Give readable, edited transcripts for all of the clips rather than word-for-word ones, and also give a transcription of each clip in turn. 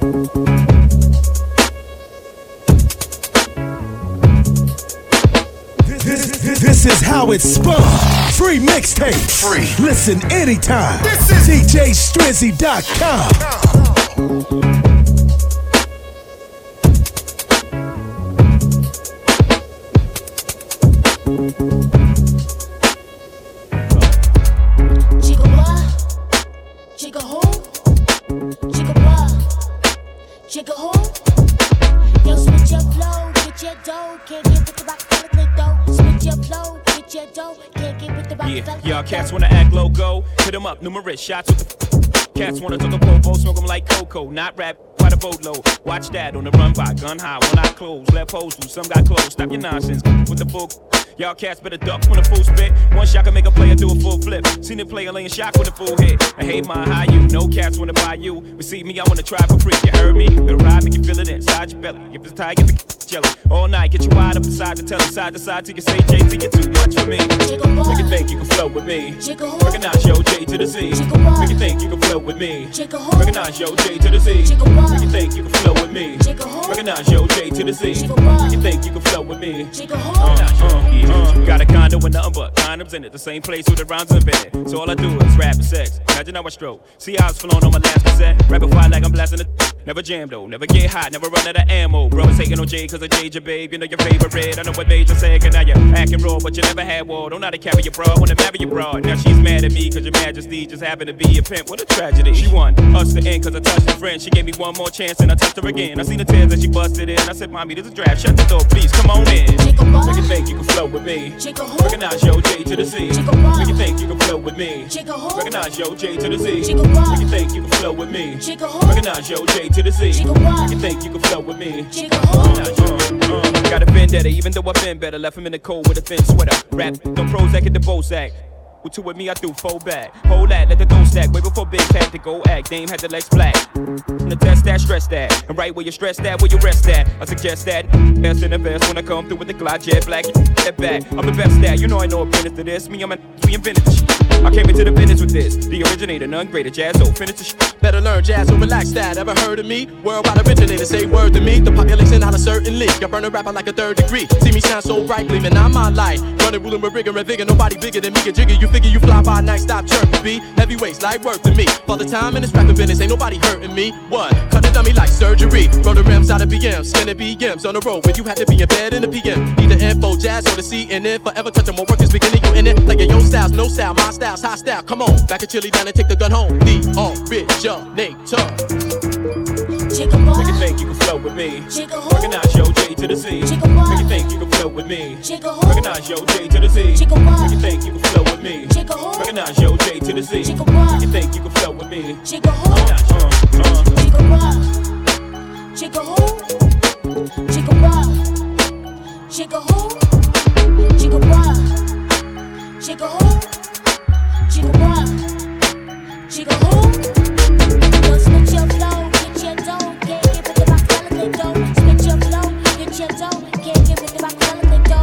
This is how it's spun. Free mixtape. Free. Listen anytime. This is DJStrizzy.com. Chica what? Chica who? Chica what? Chica who? Yo, switch your flow, get your dough. Can't get with the Rockefeller though. Switch your flow, get your dough. Can't get with the Rockefeller. Yeah, y'all cats wanna act logo. Hit 'em up, numerous shots with the cats wanna talk a popo, smoke 'em like cocoa. Not rap, quite a boatload. Watch that on the run by, gun high, one eye closed. Left hoes loose, some got closed. Stop your nonsense with the full. Y'all cats better duck when a full spit. One shot can make a player do a full flip. Seen a player laying shock with a full hit. I hate my high you. No cats wanna buy you. Receive me, I wanna try for free. You heard me? Better ride, make you feel it inside your belly. If it's tight, get the jelly. All night, get you wide up inside the telly. Side to side till you say JT, you're too much for me. Make you think you can flow with me. Recognize yo J to the Z. Make you think you can flow with me. Recognize yo J to the Z. Make you think you can flow with me. Recognize yo J to the Z. Make you think you can flow with me. Got a condo with nothing but condoms in it. The same place with the rhymes embedded. So all I do is rap and sex. Imagine how I stroke. See how it's flowing on my last cassette. Rapid fire like I'm blasting it. Never jam though. Never get hot. Never run out of ammo. Bro, it's hating on J cause I Jade your babe. You know your favorite. I know what major said. Cause now you're acting raw. But you never had war. Don't know how to carry your bra. Wanna marry your broad. Now she's mad at me cause your majesty just happened to be a pimp. What a tragedy. She won us to end cause I touched a friend. She gave me one more chance and I touched her again. I seen the tears that she busted in. I said, mommy, this is a draft. Shut the door, please. Come on in. Make you think you can flow with me. Recognize yo J to the Z. Make you think you can flow with me. Recognize yo J to the Z. Make you think you can flow with me. Recognize yo J to the Z. Make you think you can flow with me. Got a vendetta, even though I've been better. Left him in the cold with a thin sweater. Rap, them pros that get the Bozak. With two with me, I threw four back. Hold that, let the dough stack. Way before Big had to go act. Dame had the legs black. The test that, stress that. And right where you stress that, where you rest at. I suggest that. Best in the best when I come through with the Glide Jet Black. Get back. I'm the best at. You know I know a business to this. Me, we invented the shit. I came into the business with this. The originator, none greater. Jazz, so finish the shit. Better learn jazz, so relax that. Ever heard of me? Worldwide originator, say word to me. The population on a certain league. I burn a rapper like a third degree. See me shine so bright, gleaming on my light. Running, ruling with rigor and vigor. Nobody bigger than me. Get jigger, you figure you fly by night, stop chirping, B. Heavyweights, light work to me. For the time in this rapping business, ain't nobody hurting me. What? Cut the dummy like surgery. Roll the rims out of BMs, skinning BMs on the road when you had to be in bed in the PM. Need the info, jazz or the CNN. Forever touching more work is beginning, you in it. Like your styles, no style, my style's high style. Come on, back a chili down and take the gun home. The originator. Make you think you can flow with me. Recognize yo J to the Z. Make you think you can flow with me. Recognize yo J to the Z. Make you think you can flow with me. Recognize yo J to the Z. Make you think you can flow with me. Chica who? Chica what? Chica who? Chica what? Chica who? Chica what? Chica who? Chica what? Chica who? Yo, switch your flow, get your dough. Can't get with the Rockefeller dough. Switch your flow, get your dough. Can't get with the Rockefeller dough.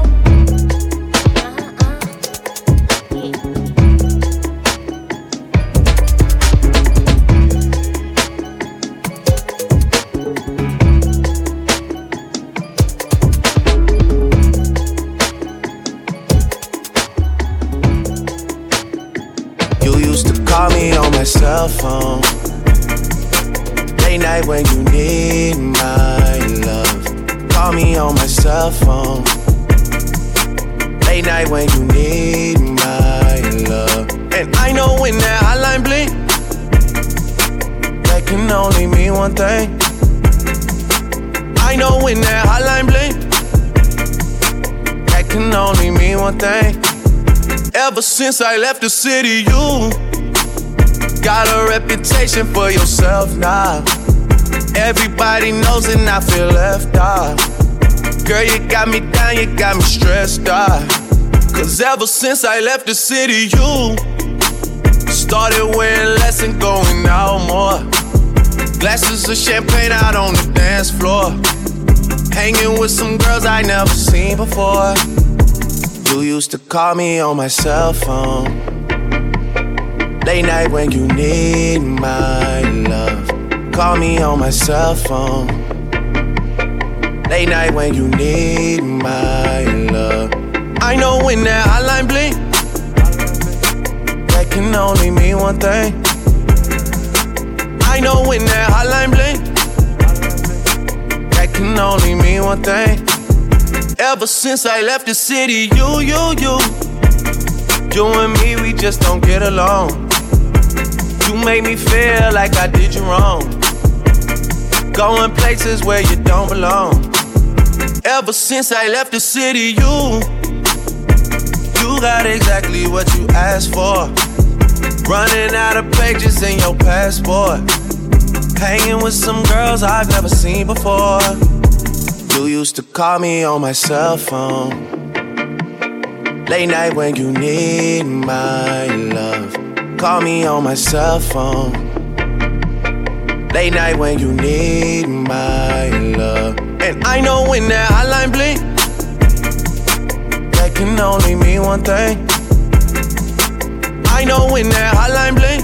Call me on my cell phone. Late night when you need my love. Call me on my cell phone. Late night when you need my love. And I know when that hotline blink, that can only mean one thing. I know when that hotline blink, that can only mean one thing. Ever since I left the city, you got a reputation for yourself now. Everybody knows and I feel left out. Girl, you got me down, you got me stressed out. Cause ever since I left the city, you started wearing less and going out more. Glasses of champagne out on the dance floor. Hanging with some girls I never seen before. You used to call me on my cell phone. Late night when you need my love. call me on my cell phone. Late night when you need my love. I know when that hotline blink, that can only mean one thing. I know when that hotline blink, that can only mean one thing. Ever since I left the city, you and me, we just don't get along. You made me feel like I did you wrong, going places where you don't belong. Ever since I left the city, you got exactly what you asked for. Running out of pages in your passport, hanging with some girls I've never seen before. You used to call me on my cell phone. Late night when you need my love. Call me on my cell phone. Late night when you need my love. And I know when that hotline blink, that can only mean one thing. I know when that hotline blink,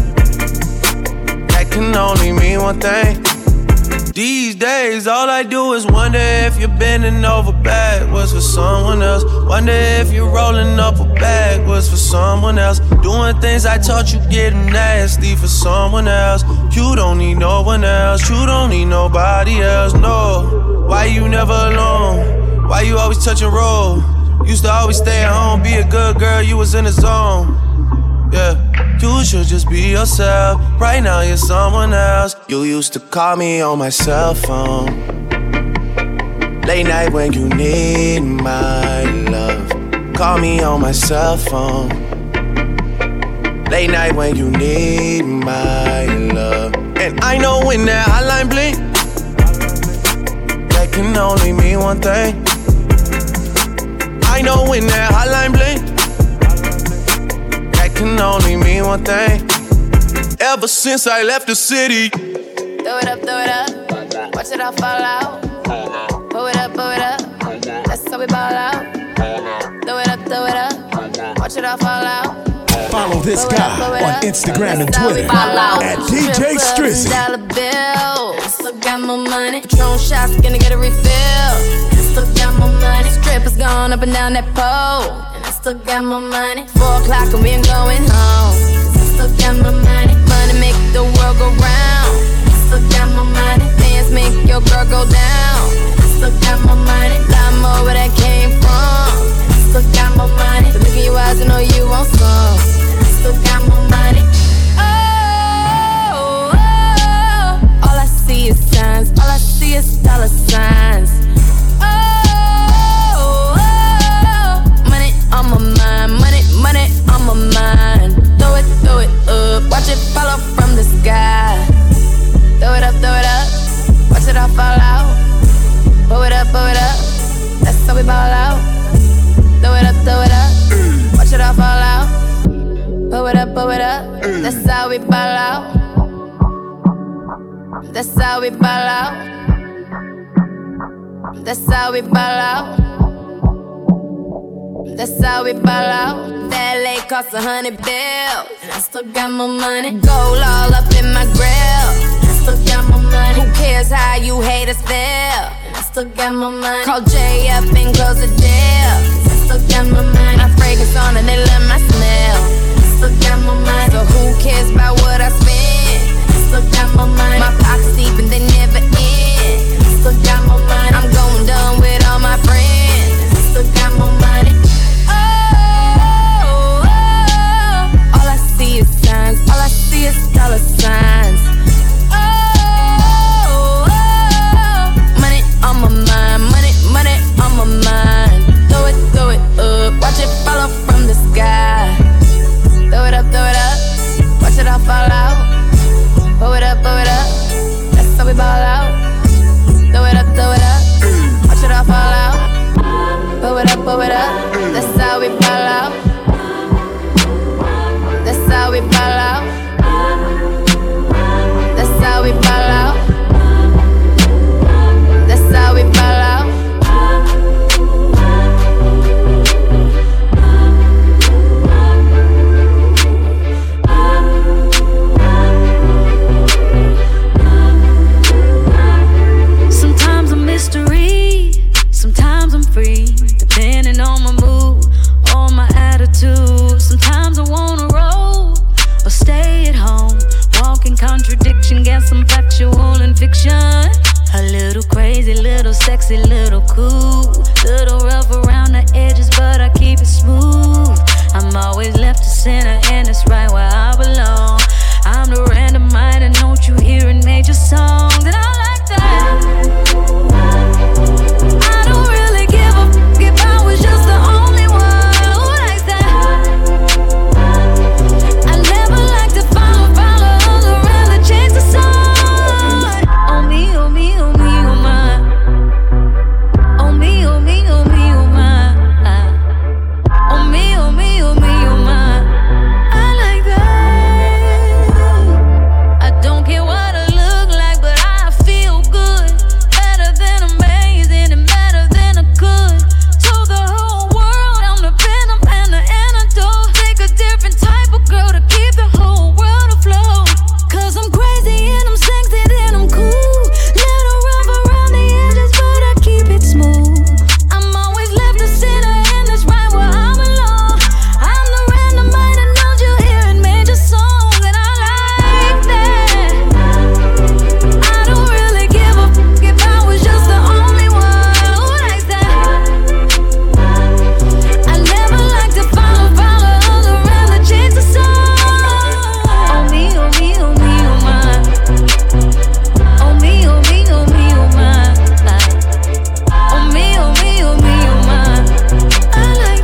that can only mean one thing. These days, all I do is wonder if you're bending over backwards for someone else. Wonder if you're rolling up a backwards for someone else. Doing things I taught you getting nasty for someone else. You don't need no one else. You don't need nobody else, no. Why you never alone? Why you always touch and roll? Used to always stay at home, be a good girl, you was in the zone. Yeah, you should just be yourself. Right now you're someone else. You used to call me on my cell phone. Late night when you need my love. Call me on my cell phone. Late night when you need my love. And I know when that hotline blink, that can only mean one thing. I know when that hotline blink, can only mean one thing. Ever since I left the city. Throw it up, watch it all fall out. Pull it up, that's how we ball out. Throw it up, watch it all fall out. Follow this guy on Instagram and Twitter at DJ Strizzy. Still got more money. Patron shots, gonna get a refill. Still got more money. Strippers going up and down that pole. Still got my money. 4 o'clock and we ain't going home. Still got my money. Money make the world go round. Still got my money. Dance make your girl go down. Still got my money. Lot more where that came from. Still got my money. Look in your eyes and know you want some. Still got my money. Oh, all I see is signs. All I see is dollar signs. On my mind, money on my mind. Throw it up, watch it fall off from the sky. Throw it up, watch it all fall out. Pull it up, that's how we ball out. Throw it up, watch it all fall out. Pull it up, that's how we ball out. That's how we ball out. That's how we ball out. That's how we ball out. That LA cost $100 bills. And I still got my money. Gold all up in my grill. And I still got my money. Who cares how you haters feel? And I still got my money. Call Jay up and close the deal. I still got my money. My fragrance on and they love my smell. I still got my money. So who cares about what I spend? I still got my money. My pockets deep and they never end. I still got my money. I'm going dumb with all my friends. I still got my money. All I see is dollar signs. Oh, money on my mind, money on my mind. Throw it up, watch it fall off from the sky. Throw it up, A little crazy, little sexy, little cool. Little rough around the edges, but I keep it smooth. I'm always left to center, and it's right where I belong. I'm the random mind, and don't you hear in major songs? And I like that. I don't really give a f if I was just the only one who likes that. I never like to follow others around to chase the sun. Oh me, oh me, oh me, oh my. Oh me, oh me, oh me, oh my. Oh me, oh me, oh me, oh my. I like that. I don't care what I look like, but I feel good. Better than amazing and better than I could. Told the whole world I'm the venom and the antidote. Take a different type of girl to keep the whole world afloat. Cause I'm crazy and I'm sexy, then I'm cool. Little rough around the edges, but I keep it smooth. I'm always left to center, and that's right where I belong. I'm the random mind, and don't you hear in major songs? And I like that. I don't really give a f if I was just the only one who likes that. I never like to follow others around to chase the sun. Oh me, oh me, oh me, oh my. Oh me, oh me, oh me, oh my. Oh me, oh me, oh me, oh my. I like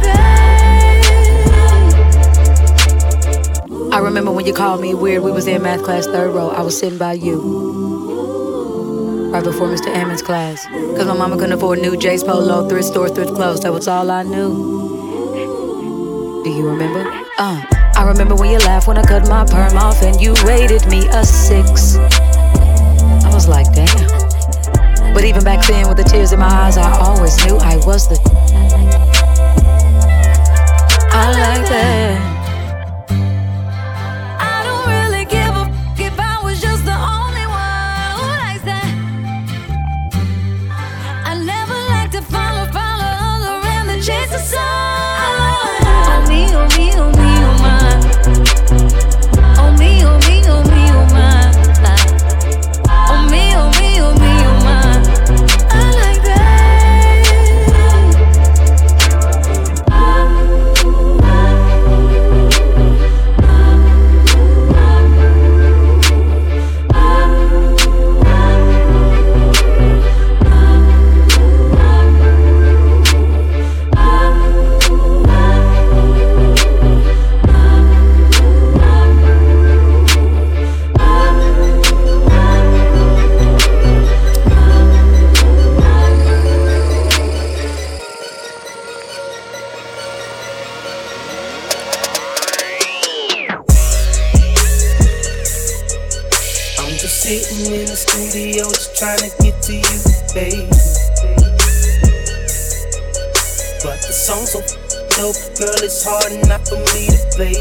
that. I remember when you called me weird. We was in math class, 3rd row. I was sitting by you, right before Mr. Ammons' class. Cause my mama couldn't afford new J's Polo, thrift store, thrift clothes. That was all I knew. Do you remember? I remember when you laughed when I cut my perm off and you rated me a 6. I was like, damn. But even back then, with the tears in my eyes, I always knew I was the. I like that. I don't really give a f if I was just the only one who likes that. I never like to follow others around to chase the sun. Oh me, oh me, oh me, oh my. Oh me, oh me, oh me, oh my. Oh me, oh me, oh me, oh my. I like that. Sitting in the studio just trying to get to you, baby. But the song's so dope, girl, it's hard enough for me to play.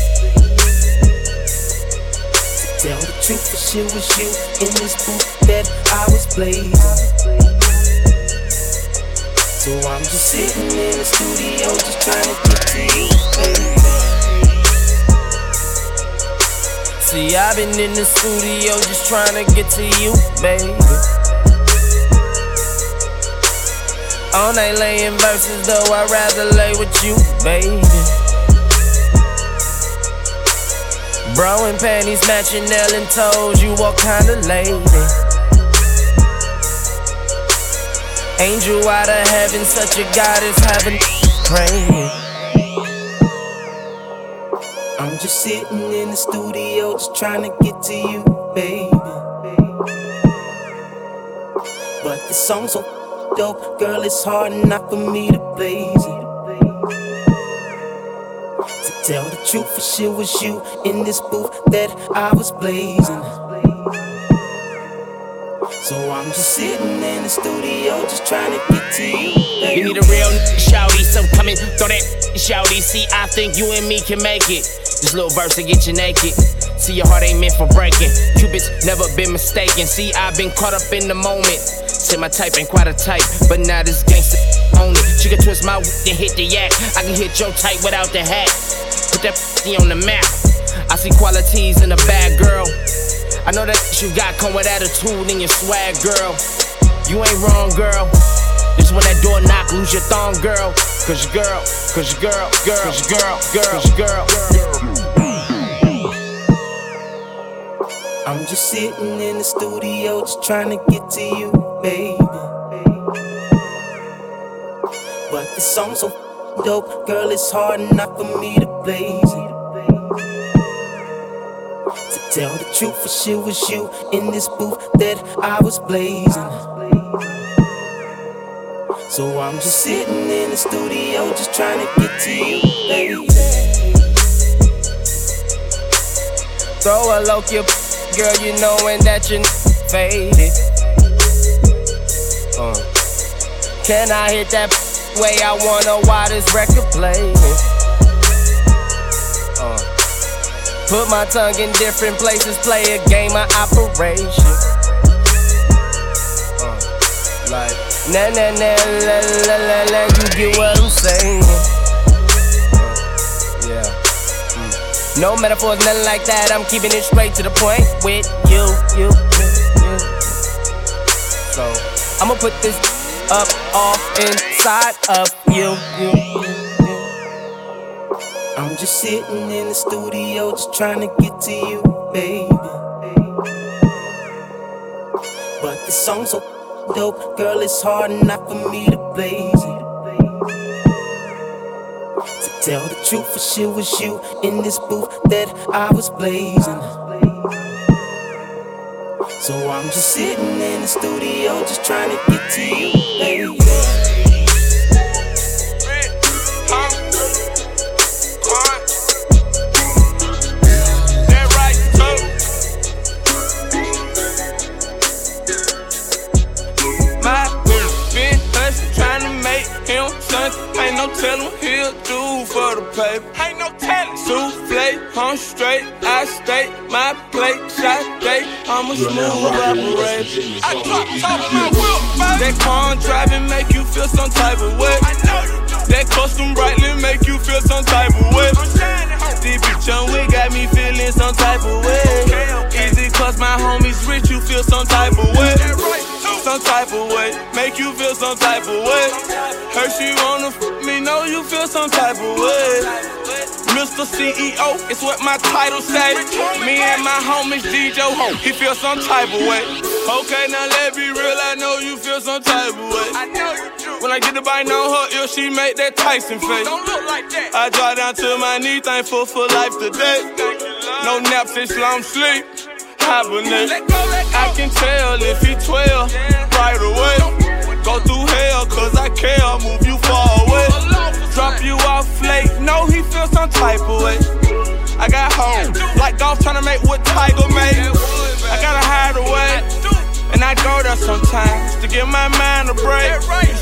To tell the truth, for sure was you in this booth that I was blazing. So I'm just sitting in the studio just trying to get to you, baby. See, I've been in the studio just trying to get to you, baby. All night laying verses, though I'd rather lay with you, baby. Bro and panties matching nail and toes, you what kind of lady? Angel out of heaven, such a goddess, heaven praying. I'm just sitting in the studio just trying to get to you, baby. But the song's so dope, girl, it's hard enough for me to blaze it. To tell the truth, for sure was you in this booth that I was blazing. So I'm just sitting in the studio just trying to get to you, baby. You need a real shouty, so come and throw that shouty. See, I think you and me can make it. This little verse to get you naked. See, your heart ain't meant for breaking. Cupid's never been mistaken. See, I've been caught up in the moment. Say my type ain't quite a type, but now this gangsta on it. She can twist my and hit the yak. I can hit your type without the hat. Put that on the map. I see qualities in a bad girl. I know that you got come with attitude and your swag, girl. You ain't wrong, girl. This when that door knock, lose your thumb, girl. Cause your girl, cause your girl, girl, cause your girl, girl, cause your girl. I'm just sitting in the studio, just trying to get to you, baby. But this song's so dope, girl, it's hard enough for me to blaze it. To tell the truth, for sure was you in this booth that I was blazing. So I'm just sitting in the studio, just trying to get to you, baby. Throw a low key, girl, you knowin' that you're faded. Can I hit that way? I wanna why this record playing. Put my tongue in different places, play a game of operation. Like, na na na la la la la, you get what I'm saying? Yeah. No metaphors, nothing like that. I'm keeping it straight to the point with you. So I'ma put this up off inside of you. I'm just sitting in the studio, just trying to get to you, baby. But this song's so dope, girl, it's hard enough for me to blaze it. To tell the truth, for sure was you in this booth that I was blazing. So I'm just sitting in the studio, just trying to get to you, baby. Ain't no tellin' what he'll do for the paper. Ain't no tellin'. Souffle, I'm straight, I stay, my plate, shot day. I'm a smooth operator. I drop top of my wheel, baby. That car driving make you feel some type of way. I know you do. That custom brightly make you feel some type of way. This bitch on we got me feeling some type of way. Easy cause my homies rich, you feel some type of way. Some type of way, make you feel some type of way. Her she wanna me, know you feel some type of way. Mr. CEO, it's what my title say. Me and my homies DJ Ho, he feel some type of way. Okay, now let's be real, I know you feel some type of way. I know you do. When I get the bite on her ear, she make that Tyson face. Don't look like that. I drop down to my knee, thankful for life today. No naps, it's long sleep. Hibernate. I can tell if he 12 right away. Go through hell cause I care, move you far away. Drop you off late, know he feels some type of way. I got home, like golf tryna make what Tiger made. I gotta hide away, and I go there sometimes to give my mind a break.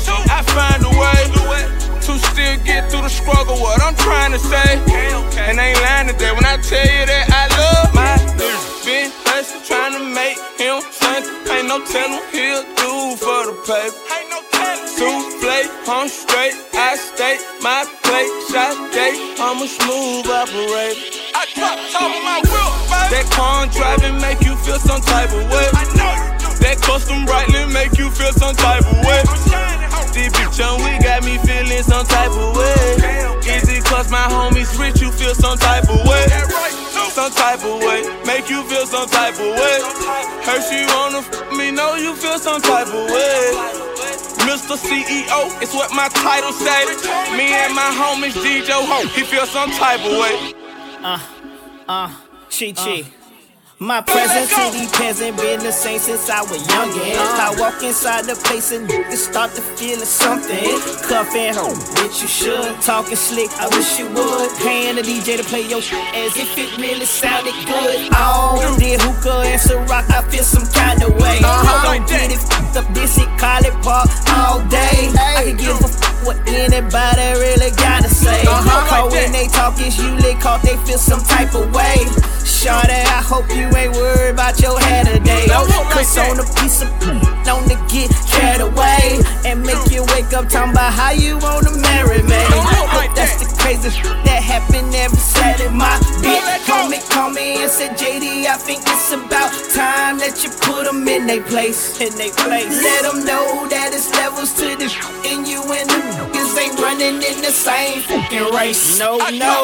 I find a way to still get through the struggle, what I'm trying to say. And I ain't lying today when I tell you that I love my been hustling, trying to make him something. Ain't no tellin' what he'll do for the paper. Ain't no tellin'. Souffle, I'm straight, I stay, my plate, shot day. I'm a smooth operator. I drop top of my wheel, baby. That car driving make you feel some type of way. I know you do. That custom brightly make you feel some type of way. This bitch on we got me feeling some type of way. Easy cause my homies rich, you feel some type of way. Some type of way, make you feel some type of way. Her she wanna me, know you feel some type of way. Mr. CEO, it's what my title say. Me and my homies DJ Ho, he feel some type of way. Chi. My presence city peasant been the same since I was youngin'. I walk inside the place and niggas start to feel something. Cuffin' home, bitch you should. Talking slick, I wish you would. Paying the DJ to play your shit as if it really sounded good. Oh, did hookah and Ciroc, I feel some kind of way. Don't get it fucked up, this shit, call it park all day. I can give a fuck what anybody really gotta say. Cause when they talk, it's usually caught, they feel some type of way. Shawty, I hope you ain't worried about your hair today. Cause on a piece of on to get carried away and make you wake up talking about how you wanna marry me. But that's the crazy shit that happen every Saturday. My bitch homie called me and said, JD, I think it's about time that you put them in their place. Let them know that it's levels to this, and you and the niggas ain't running in the same fucking race. No.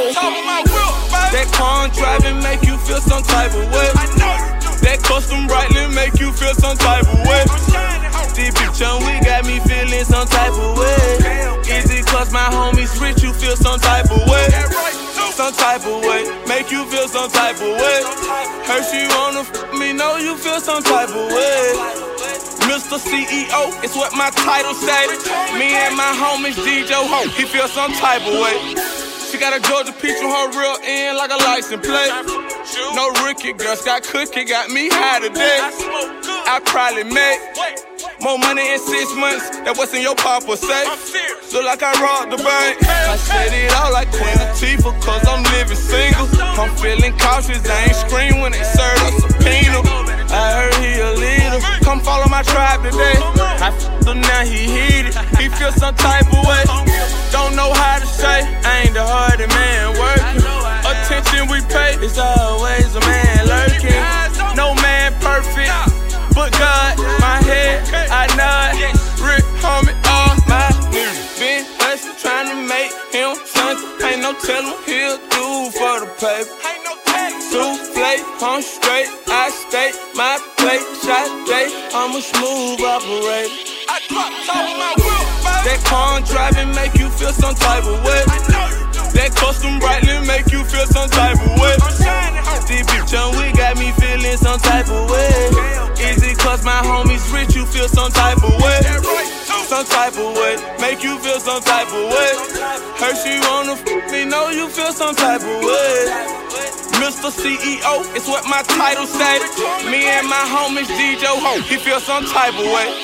That car driving make you feel some type of way. That custom brightly make you feel some type of way. This bitch on we got me feeling some type of way. Is it cause my homies rich you feel some type of way? Some type of way, make you feel some type of way. Hershey wanna me, know you feel some type of way. Mr. CEO, it's what my title say. Me and my homies DJ Ho, he feel some type of way. She got a Georgia peach on her real end like a license plate. No rookie, girl, Scott Cookie got me high today. I probably made more money in 6 months than what's in your papa safe. Look like I robbed the bank. I said it all like Queen Latifah, cause I'm living single. I'm feeling cautious, I ain't scream when they serve a subpoena. I heard he a leader, come follow my tribe today. I f***ed him, now he heated, he feel some type of way. Don't know how to say, I ain't the hardest man working. Attention we pay, it's always a man lurking. No man perfect, but God, my head, I nod. Rick, homie, all my niggas. Been hustling, trying to make him something. Ain't no tellin' he'll do for the paper. Souffle, I'm straight, I stay, my plate, shot day, I'm a smooth operator. I drop top of my whip, that car driving make you feel some type of way. That custom brightly make you feel some type of way. This bitch on we got me feeling some type of way. Is it cause my homies rich you feel some type of way? Some type of way, make you feel some type of way. Hershey wanna me, know you feel some type of way. Mr. CEO, it's what my title say. Me and my homies DJ Ho, he feel some type of way.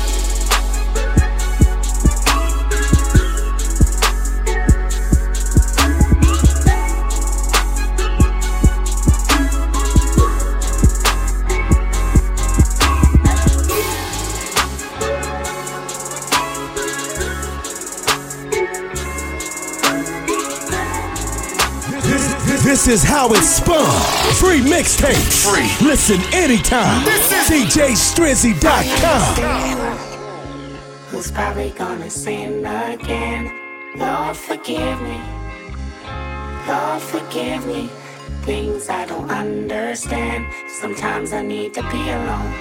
This is how it's spun. Free mixtape. Free. Listen anytime. DJStrizzy.com. Who's probably gonna sin again? Lord forgive me. Lord forgive me. Things I don't understand. Sometimes I need to be alone.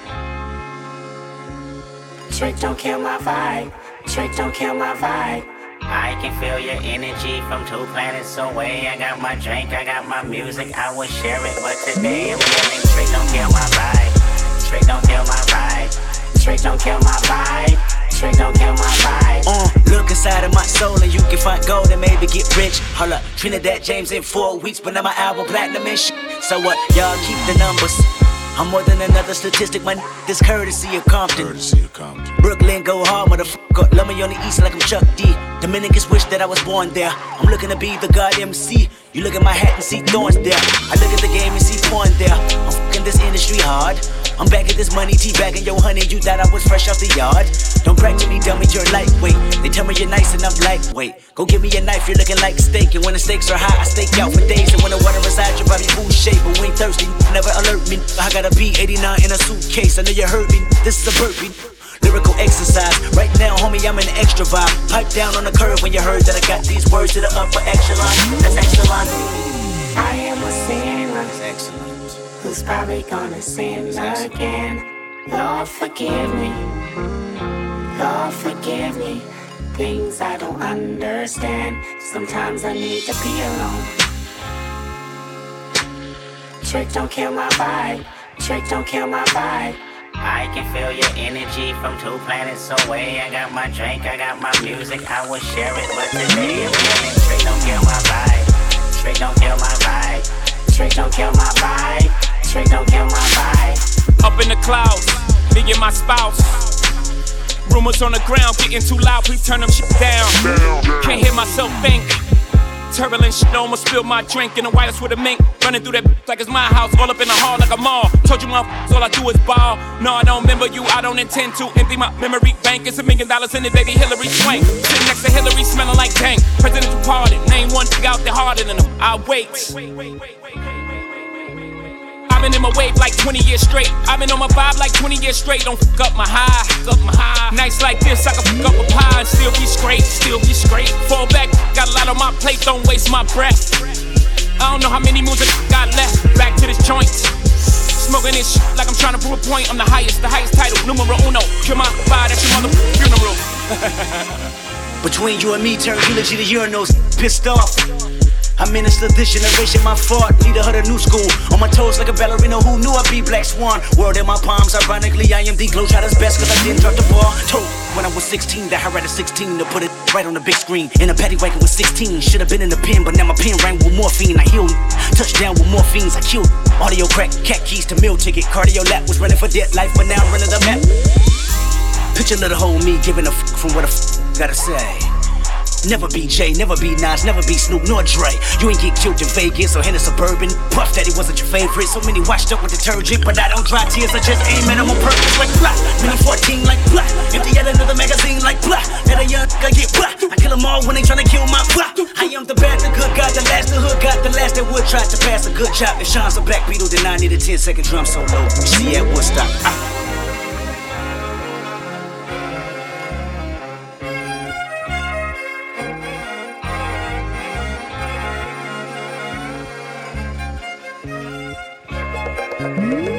Trick don't kill my vibe. Trick don't kill my vibe. I can feel your energy from 2 planets away. I got my drink, I got my music, I would share it. But today I'm yelling, Trick don't kill my vibe. Trick don't kill my vibe. Trick don't kill my vibe. Trick don't kill my vibe. Look inside of my soul and you can find gold and maybe get rich. Hold up, Trinidad James in 4 weeks, but now my album platinum and shit. So what, y'all keep the numbers. I'm more than another statistic, my this courtesy of Compton. Brooklyn go hard, motherfucker. Love me on the east like I'm Chuck D. Dominicans wish that I was born there. I'm looking to be the God MC. You look at my hat and see thorns there. I look at the game and see porn there. I'm fucking this industry hard. I'm back at this money, teabagging yo honey. You thought I was fresh off the yard. Don't brag to me, dummy, you're lightweight. They tell me you're nice and I'm lightweight. Go give me a knife, you're looking like steak. And when the stakes are high, I stake out for days. And when the water inside your body full shape, but we ain't thirsty, never alert me. I got a B89 in a suitcase. I know you heard me. This is a burpee. Lyrical exercise. Right now, homie, I'm in an extra vibe. Pipe down on the curve when you heard that I got these words to the upper echelon. That's excellent. I am a sinner. That's excellent. Who's probably gonna sin again? Lord forgive me. Lord forgive me. Things I don't understand. Sometimes I need to be alone. Trick don't kill my vibe. Trick don't kill my vibe. I can feel your energy from 2 planets away. I got my drink, I got my music, I would share it. But today I'm yelling, Trick don't kill my vibe. Trick don't kill my vibe. Trick don't kill my vibe. Trick don't kill my vibe. Up in the clouds, me and my spouse. Rumors on the ground getting too loud, please turn them shit down. Can't hear myself think. Turbulent shit, almost spilled my drink in the White House with a mink. Running through that like it's my house, all up in the hall like a mall. Told you motherfuckers all I do is ball. No, I don't remember you, I don't intend to empty my memory bank. It's $1 million in it, baby, Hillary Swank. Sitting next to Hillary, smelling like dang. Presidential pardon, name one thing out there harder than them. I wait. been in my wave like 20 years straight. I've been on my vibe like 20 years straight. Don't fuck up my high, Nights like this, I can fuck up a pie and still be straight, Fall back, got a lot on my plate, don't waste my breath. I don't know how many moves I got left. Back to this joint. Smoking this shit like I'm trying to prove a point. I'm the highest title, numero uno. Kill my vibe, that's your mother funeral. Between you and me, turn eulogy to urinals. Pissed off. I minister this generation, my fault. Leader of the new school. On my toes like a ballerina who knew I'd be Black Swan. World in my palms, ironically, I am the Globetrotter's best cause I didn't drop the ball. Told when I was 16 that I had a 16 to put it right on the big screen. In a paddy wagon with 16. Should've been in the pen, but now my pen rang with morphine. I healed. Touchdown with morphines, I killed. Audio crack, cat keys to meal ticket. Cardio lap was running for dead life, but now running the map. Picture little whole me giving a from what gotta say. Never be Jay, never be Nas, never be Snoop, nor Dre. You ain't get killed in Vegas or in a Suburban. Puff Daddy wasn't your favorite, so many washed up with detergent. But I don't dry tears, I just aim at them on purpose like blah. Mini 14 like blah. Empty out another magazine like blah. Let a young guy get blah. I kill them all when they tryna kill my blah. I am the bad, the good, got the last, the hood, got the last that would try to pass a good job. If Sean's a Black Beetle, then I need a 10-second drum solo. See at Woodstock. Mm-hmm.